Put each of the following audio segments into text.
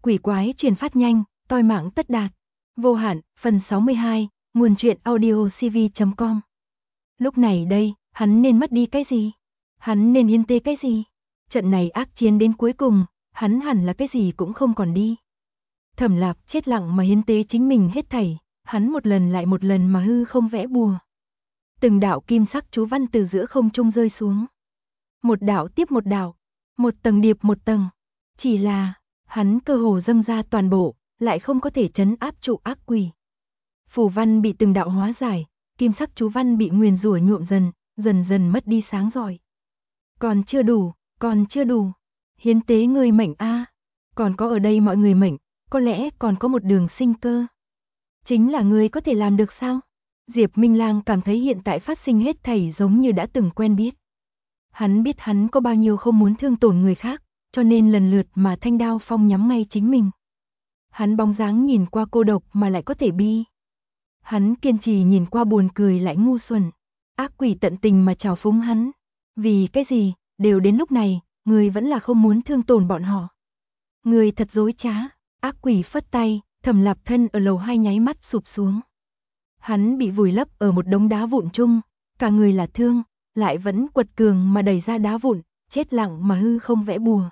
quỷ quái truyền phát nhanh, toi mạng tất đạt. Vô hạn, phần 62, nguồn truyện audio cv.com. Lúc này đây, hắn nên mất đi cái gì? Hắn nên hiến tế cái gì? Trận này ác chiến đến cuối cùng, hắn hẳn là cái gì cũng không còn đi. Thẩm Lạp chết lặng mà hiến tế chính mình hết thảy, hắn một lần lại một lần mà hư không vẽ bùa. Từng đạo kim sắc chú văn từ giữa không trung rơi xuống. Một đạo tiếp một đạo, một tầng điệp một tầng. Chỉ là, hắn cơ hồ dâng ra toàn bộ, lại không có thể trấn áp trụ ác quỷ. Phù văn bị từng đạo hóa giải, kim sắc chú văn bị nguyền rủa nhuộm dần, dần dần mất đi sáng rọi. Còn chưa đủ, còn chưa đủ. Hiến tế người mệnh a, còn có ở đây mọi người mệnh, có lẽ còn có một đường sinh cơ. Chính là người có thể làm được sao? Diệp Minh Lang cảm thấy hiện tại phát sinh hết thảy giống như đã từng quen biết. Hắn biết hắn có bao nhiêu không muốn thương tổn người khác, cho nên lần lượt mà thanh đao phong nhắm ngay chính mình. Hắn bóng dáng nhìn qua cô độc mà lại có thể bi. Hắn kiên trì nhìn qua buồn cười lại ngu xuẩn. Ác quỷ tận tình mà trào phúng hắn. Vì cái gì, đều đến lúc này, người vẫn là không muốn thương tổn bọn họ. Người thật dối trá. Ác quỷ phất tay, Thẩm Lạp thân ở lầu 2 nháy mắt sụp xuống. Hắn bị vùi lấp ở một đống đá vụn chung, cả người là thương, lại vẫn quật cường mà đẩy ra đá vụn, chết lặng mà hư không vẽ bùa.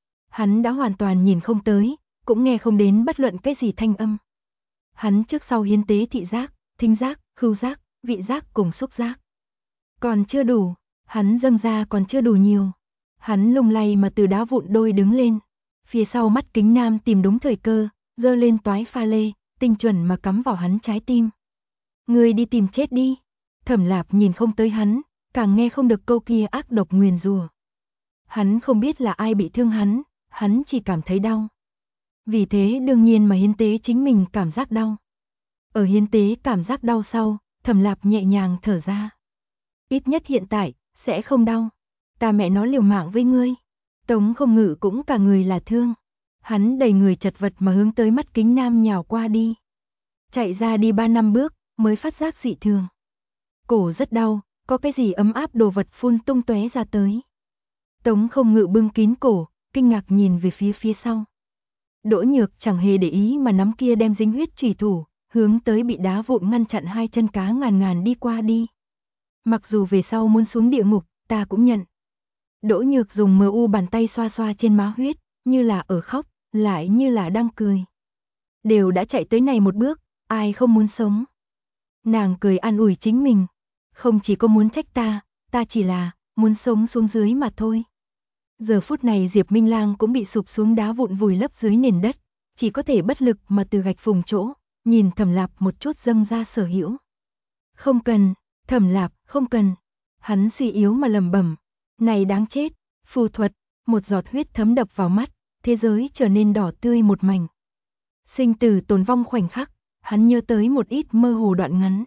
Hắn đã hoàn toàn nhìn không tới, cũng nghe không đến bất luận cái gì thanh âm. Hắn trước sau hiến tế thị giác, thính giác, khứu giác, vị giác cùng xúc giác. Còn chưa đủ, hắn dâng ra còn chưa đủ nhiều. Hắn lung lay mà từ đá vụn đôi đứng lên. Phía sau mắt kính nam tìm đúng thời cơ, giơ lên toái pha lê, tinh chuẩn mà cắm vào hắn trái tim. Người đi tìm chết đi. Thẩm Lạp nhìn không tới hắn, càng nghe không được câu kia ác độc nguyền rủa. Hắn không biết là ai bị thương hắn chỉ cảm thấy đau. Vì thế đương nhiên mà hiến tế chính mình cảm giác đau. Ở hiến tế cảm giác đau sau, Thẩm Lạp nhẹ nhàng thở ra. Ít nhất hiện tại, sẽ không đau. Ta mẹ nó liều mạng với ngươi. Tống Không Ngự cũng cả người là thương. Hắn đầy người chật vật mà hướng tới mắt kính nam nhào qua đi. Chạy ra đi 3 năm bước, mới phát giác dị thường. Cổ rất đau, có cái gì ấm áp đồ vật phun tung tóe ra tới. Tống Không Ngự bưng kín cổ, kinh ngạc nhìn về phía sau. Đỗ Nhược chẳng hề để ý mà nắm kia đem dính huyết chủy thủ, hướng tới bị đá vụn ngăn chặn hai chân cá ngàn đi qua đi. Mặc dù về sau muốn xuống địa ngục, ta cũng nhận. Đỗ Nhược dùng mờ u bàn tay xoa xoa trên má huyết, như là ở khóc, lại như là đang cười. Đều đã chạy tới này một bước, ai không muốn sống. Nàng cười an ủi chính mình. Không chỉ có muốn trách ta chỉ là muốn sống xuống dưới mà thôi. Giờ phút này Diệp Minh Lang cũng bị sụp xuống đá vụn vùi lấp dưới nền đất, chỉ có thể bất lực mà từ gạch phùng chỗ, nhìn Thẩm Lạp một chút dâng ra sở hữu. Không cần, Thẩm Lạp, không cần. Hắn suy yếu mà lẩm bẩm, này đáng chết, phù thuật, một giọt huyết thấm đập vào mắt, thế giới trở nên đỏ tươi một mảnh. Sinh tử tồn vong khoảnh khắc, hắn nhớ tới một ít mơ hồ đoạn ngắn.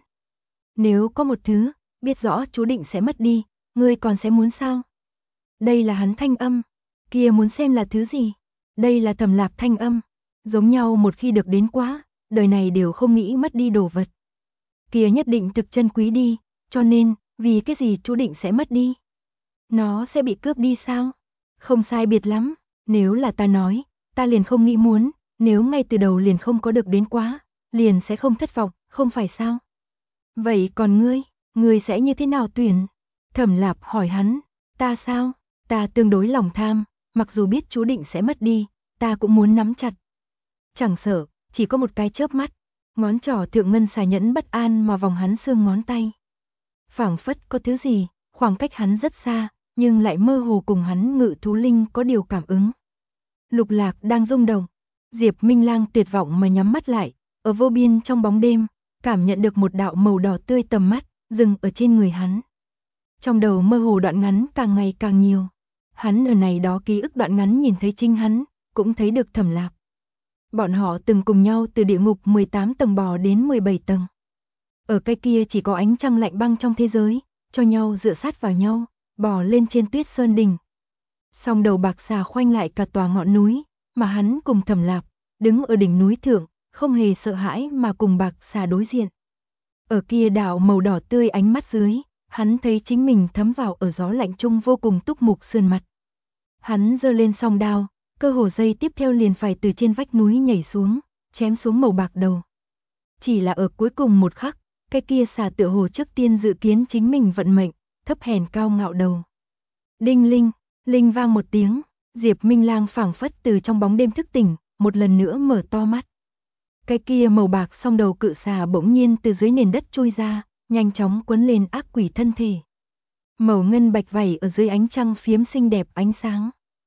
Nếu có một thứ, biết rõ chú định sẽ mất đi, ngươi còn sẽ muốn sao? Đây là hắn thanh âm, kia muốn xem là thứ gì? Đây là Thẩm Lạp thanh âm, giống nhau một khi được đến quá, đời này đều không nghĩ mất đi đồ vật. Kia nhất định thực chân quý đi, cho nên, vì cái gì chú định sẽ mất đi? Nó sẽ bị cướp đi sao? Không sai biệt lắm, nếu là ta nói, ta liền không nghĩ muốn, nếu ngay từ đầu liền không có được đến quá, liền sẽ không thất vọng, không phải sao? Vậy còn ngươi sẽ như thế nào tuyển? Thẩm Lạp hỏi hắn, ta sao? Ta tương đối lòng tham, mặc dù biết chú định sẽ mất đi, ta cũng muốn nắm chặt. Chẳng sợ, chỉ có một cái chớp mắt, ngón trỏ thượng ngân xà nhẫn bất an mà vòng hắn xương ngón tay. Phảng phất có thứ gì, khoảng cách hắn rất xa, nhưng lại mơ hồ cùng hắn ngự thú linh có điều cảm ứng. Lục Lạc đang rung động, Diệp Minh Lang tuyệt vọng mà nhắm mắt lại, ở vô biên trong bóng đêm, cảm nhận được một đạo màu đỏ tươi tầm mắt, dừng ở trên người hắn. Trong đầu mơ hồ đoạn ngắn càng ngày càng nhiều. Hắn ở này đó ký ức đoạn ngắn nhìn thấy chính hắn, cũng thấy được Thẩm Lạp. Bọn họ từng cùng nhau từ địa ngục 18 tầng bò đến 17 tầng. Ở cái kia chỉ có ánh trăng lạnh băng trong thế giới, cho nhau dựa sát vào nhau, bò lên trên tuyết sơn đỉnh. Song đầu bạc xà khoanh lại cả tòa ngọn núi, mà hắn cùng Thẩm Lạp, đứng ở đỉnh núi thượng, không hề sợ hãi mà cùng bạc xà đối diện. Ở kia đạo màu đỏ tươi ánh mắt dưới, hắn thấy chính mình thấm vào ở gió lạnh chung vô cùng túc mục sườn mặt. Hắn giơ lên song đao, cơ hồ giây tiếp theo liền phải từ trên vách núi nhảy xuống, chém xuống màu bạc đầu. Chỉ là ở cuối cùng một khắc, cái kia xà tựa hồ trước tiên dự kiến chính mình vận mệnh, thấp hèn cao ngạo đầu. Đinh linh, linh vang một tiếng, Diệp Minh Lang phảng phất từ trong bóng đêm thức tỉnh, một lần nữa mở to mắt. Cái kia màu bạc song đầu cự xà bỗng nhiên từ dưới nền đất trôi ra, nhanh chóng quấn lên ác quỷ thân thể. Màu ngân bạch vảy ở dưới ánh trăng phiếm xinh đẹp ánh sáng.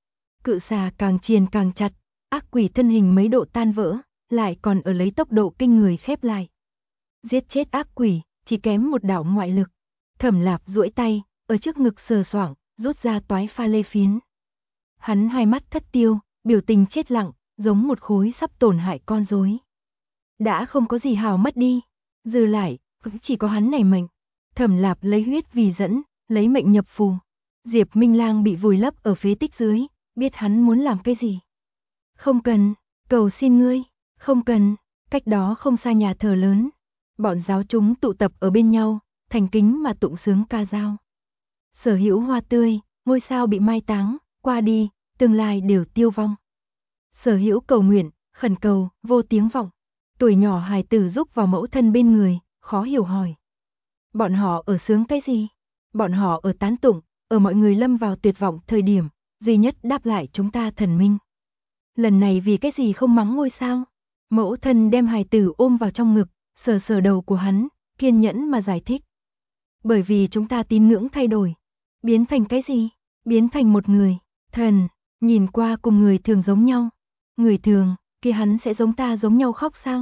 Cự xà càng triền càng chặt, ác quỷ thân hình mấy độ tan vỡ, lại còn ở lấy tốc độ kinh người khép lại. Giết chết ác quỷ, chỉ kém một đạo ngoại lực. Thẩm Lạp duỗi tay, ở trước ngực sờ soạng, rút ra toái pha lê phiến. Hắn hai mắt thất tiêu, biểu tình chết lặng, giống một khối sắp tổn hại con rối. Đã không có gì hào mất đi, dư lại, cũng chỉ có hắn này mệnh. Thẩm Lạp lấy huyết vì dẫn, lấy mệnh nhập phù. Diệp Minh Lang bị vùi lấp ở phế tích dưới, biết hắn muốn làm cái gì. Không cần, cầu xin ngươi, không cần, cách đó không xa nhà thờ lớn. Bọn giáo chúng tụ tập ở bên nhau, thành kính mà tụng sướng ca dao. Sở hữu hoa tươi, ngôi sao bị mai táng, qua đi, tương lai đều tiêu vong. Sở hữu cầu nguyện, khẩn cầu, vô tiếng vọng. Tuổi nhỏ hài tử giúp vào mẫu thân bên người, khó hiểu hỏi. Bọn họ ở sướng cái gì? Bọn họ ở tán tụng, ở mọi người lâm vào tuyệt vọng thời điểm, duy nhất đáp lại chúng ta thần minh. Lần này vì cái gì không mắng ngôi sao? Mẫu thân đem hài tử ôm vào trong ngực, sờ sờ đầu của hắn, kiên nhẫn mà giải thích. Bởi vì chúng ta tín ngưỡng thay đổi. Biến thành cái gì? Biến thành một người, thần, nhìn qua cùng người thường giống nhau. Người thường, kia hắn sẽ giống ta giống nhau khóc sao?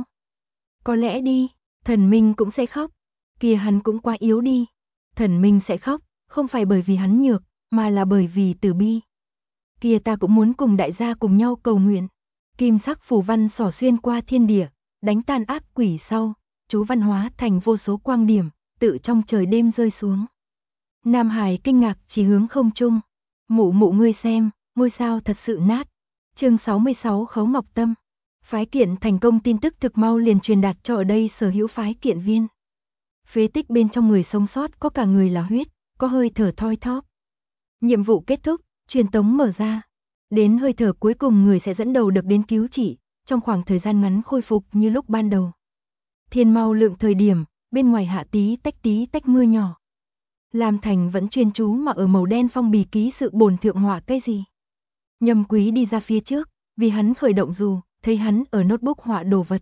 Có lẽ đi, thần minh cũng sẽ khóc. Kia hắn cũng quá yếu đi. Thần minh sẽ khóc, không phải bởi vì hắn nhược, mà là bởi vì từ bi. Kia ta cũng muốn cùng đại gia cùng nhau cầu nguyện. Kim sắc phù văn xỏ xuyên qua thiên địa, đánh tan ác quỷ sau, chú văn hóa thành vô số quang điểm, tự trong trời đêm rơi xuống. Nam Hải kinh ngạc chỉ hướng không trung. Mụ mụ ngươi xem, ngôi sao thật sự nát. Chương 66 Khấu Mộc Tâm. Phái kiện thành công tin tức thực mau liền truyền đạt cho ở đây sở hữu phái kiện viên. Phế tích bên trong người sống sót có cả người là huyết, có hơi thở thoi thóp. Nhiệm vụ kết thúc, truyền tống mở ra. Đến hơi thở cuối cùng người sẽ dẫn đầu được đến cứu trị, trong khoảng thời gian ngắn khôi phục như lúc ban đầu. Thiên mau lượng thời điểm, bên ngoài hạ tí tách mưa nhỏ. Lam Thành vẫn chuyên chú mà ở màu đen phong bì ký sự bổn thượng họa cái gì. Nhâm Quý đi ra phía trước, vì hắn khởi động dù, thấy hắn ở notebook họa đồ vật.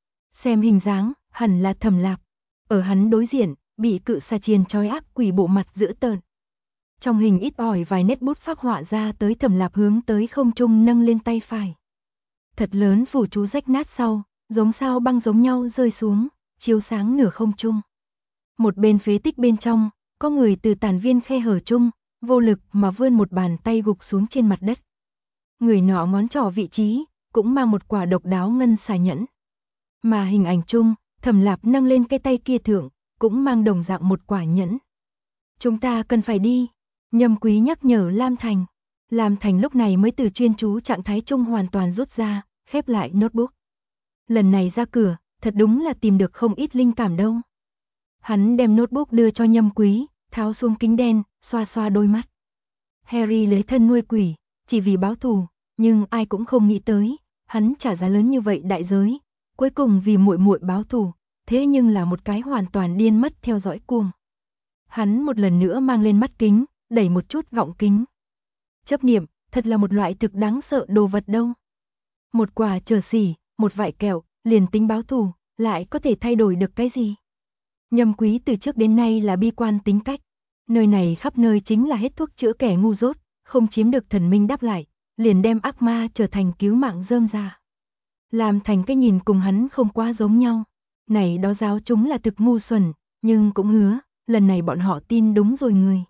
Xem hình dáng, hẳn là Thẩm Lạp. Ở hắn đối diện, bị cự xà chiền trói ác quỷ bộ mặt dữ tợn. Trong hình ít ỏi vài nét bút phác họa ra tới Thẩm Lạp hướng tới không trung nâng lên tay phải. Thật lớn phù chú rách nát sau, giống sao băng giống nhau rơi xuống, chiếu sáng nửa không trung. Một bên phế tích bên trong, có người từ tàn viên khe hở chung, vô lực mà vươn một bàn tay gục xuống trên mặt đất. Người nọ ngón trỏ vị trí, cũng mang một quả độc đáo ngân xà nhẫn. Mà hình ảnh chung, Thẩm Lạp nâng lên cái tay kia thượng, cũng mang đồng dạng một quả nhẫn. Chúng ta cần phải đi. Nhâm Quý nhắc nhở Lam Thành. Lam Thành lúc này mới từ chuyên chú trạng thái chung hoàn toàn rút ra, khép lại notebook. Lần này ra cửa, thật đúng là tìm được không ít linh cảm đâu. Hắn đem notebook đưa cho Nhâm Quý, tháo xuống kính đen, xoa xoa đôi mắt. Harry lấy thân nuôi quỷ, chỉ vì báo thù, nhưng ai cũng không nghĩ tới, hắn trả giá lớn như vậy đại giới, cuối cùng vì muội muội báo thù, thế nhưng là một cái hoàn toàn điên mất theo dõi cuồng. Hắn một lần nữa mang lên mắt kính, đẩy một chút gọng kính. Chấp niệm, thật là một loại thực đáng sợ đồ vật đâu. Một quả trở xỉ, một vại kẹo, liền tính báo thù, lại có thể thay đổi được cái gì? Nhâm Quý từ trước đến nay là bi quan tính cách. Nơi này khắp nơi chính là hết thuốc chữa kẻ ngu dốt, không chiếm được thần minh đáp lại, liền đem ác ma trở thành cứu mạng rơm rà. Làm thành cái nhìn cùng hắn không quá giống nhau. Này đó giáo chúng là thực ngu xuẩn, nhưng cũng hứa, lần này bọn họ tin đúng rồi người.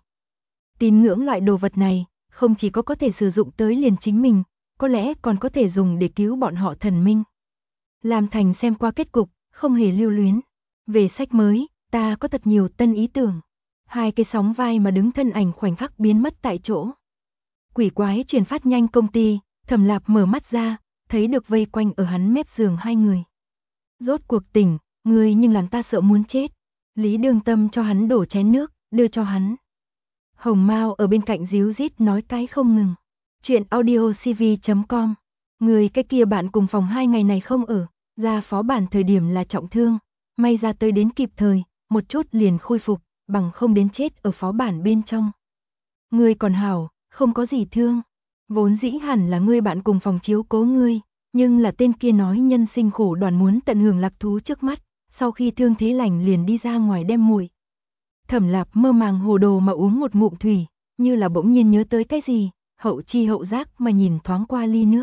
Tín ngưỡng loại đồ vật này, không chỉ có thể sử dụng tới liền chính mình, có lẽ còn có thể dùng để cứu bọn họ thần minh. Lam Thành xem qua kết cục, không hề lưu luyến. Về sách mới, ta có thật nhiều tân ý tưởng. Hai cái sóng vai mà đứng thân ảnh khoảnh khắc biến mất tại chỗ. Quỷ quái truyền phát nhanh công ty, Thẩm Lạp mở mắt ra, thấy được vây quanh ở hắn mép giường hai người. Rốt cuộc tỉnh, ngươi nhưng làm ta sợ muốn chết. Lý Đường Tâm cho hắn đổ chén nước, đưa cho hắn. Hồng Mao ở bên cạnh díu dít nói cái không ngừng. Chuyện audio CV.com. Người cái kia bạn cùng phòng 2 ngày này không ở, ra phó bản thời điểm là trọng thương, may ra tới đến kịp thời, một chút liền khôi phục, bằng không đến chết ở phó bản bên trong. Ngươi còn hảo, không có gì thương. Vốn dĩ hẳn là ngươi bạn cùng phòng chiếu cố ngươi, nhưng là tên kia nói nhân sinh khổ đoàn muốn tận hưởng lạc thú trước mắt, sau khi thương thế lành liền đi ra ngoài đem muội. Thẩm Lạp mơ màng hồ đồ mà uống một ngụm thủy, như là bỗng nhiên nhớ tới cái gì, hậu chi hậu giác mà nhìn thoáng qua ly nước.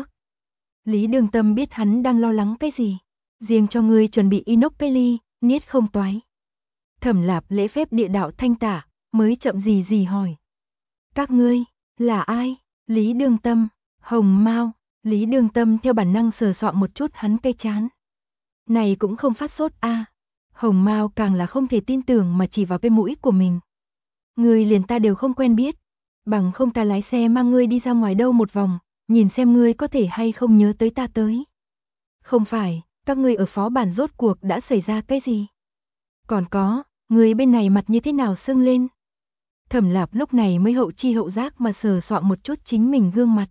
Lý Đường Tâm biết hắn đang lo lắng cái gì, riêng cho ngươi chuẩn bị inox cái ly, niết không toái. Thẩm Lạp lễ phép địa đạo thanh tả, mới chậm gì hỏi. Các ngươi, là ai? Lý Đường Tâm, Hồng Mao. Lý Đường Tâm theo bản năng sờ soạng một chút hắn cây chán. Này cũng không phát sốt a. Hồng Mao càng là không thể tin tưởng mà chỉ vào cái mũi của mình. Ngươi liền ta đều không quen biết, bằng không ta lái xe mang ngươi đi ra ngoài đâu một vòng, nhìn xem ngươi có thể hay không nhớ tới ta tới. Không phải, các ngươi ở phó bản rốt cuộc đã xảy ra cái gì? Còn có, ngươi bên này mặt như thế nào sưng lên? Thẩm Lạp lúc này mới hậu chi hậu giác mà sờ soạng một chút chính mình gương mặt.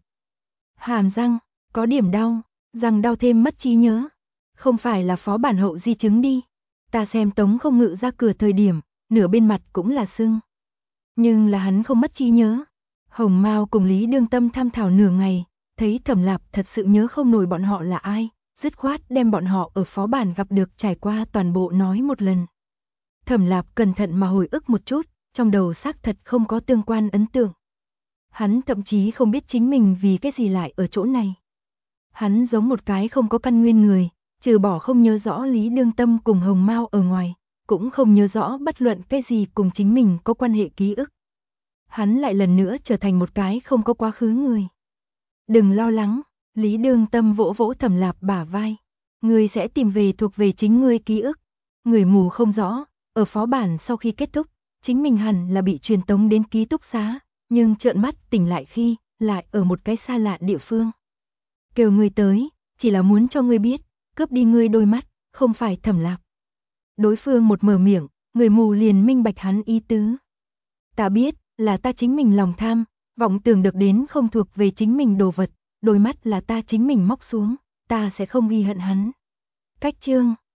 Hàm răng, có điểm đau, răng đau thêm mất trí nhớ. Không phải là phó bản hậu di chứng đi. Ta xem Tống Không Ngự ra cửa thời điểm, nửa bên mặt cũng là sưng. Nhưng là hắn không mất trí nhớ. Hồng Mao cùng Lý Đường Tâm tham thảo nửa ngày, thấy Thẩm Lạp thật sự nhớ không nổi bọn họ là ai, dứt khoát đem bọn họ ở phó bản gặp được trải qua toàn bộ nói một lần. Thẩm Lạp cẩn thận mà hồi ức một chút, trong đầu xác thật không có tương quan ấn tượng. Hắn thậm chí không biết chính mình vì cái gì lại ở chỗ này. Hắn giống một cái không có căn nguyên người, trừ bỏ không nhớ rõ Lý Đường Tâm cùng Hồng Mao ở ngoài, cũng không nhớ rõ bất luận cái gì cùng chính mình có quan hệ ký ức. Hắn lại lần nữa trở thành một cái không có quá khứ người. Đừng lo lắng, Lý Đường Tâm vỗ vỗ Thẩm Lạp bả vai. Ngươi sẽ tìm về thuộc về chính ngươi ký ức. Người mù không rõ, ở phó bản sau khi kết thúc, chính mình hẳn là bị truyền tống đến ký túc xá, nhưng trợn mắt tỉnh lại khi, lại ở một cái xa lạ địa phương. Kêu ngươi tới, chỉ là muốn cho ngươi biết, cướp đi ngươi đôi mắt, không phải Thẩm Lạp. Đối phương một mở miệng, người mù liền minh bạch hắn ý tứ. Ta biết, là ta chính mình lòng tham, vọng tưởng được đến không thuộc về chính mình đồ vật, đôi mắt là ta chính mình móc xuống, ta sẽ không ghi hận hắn. Cách chương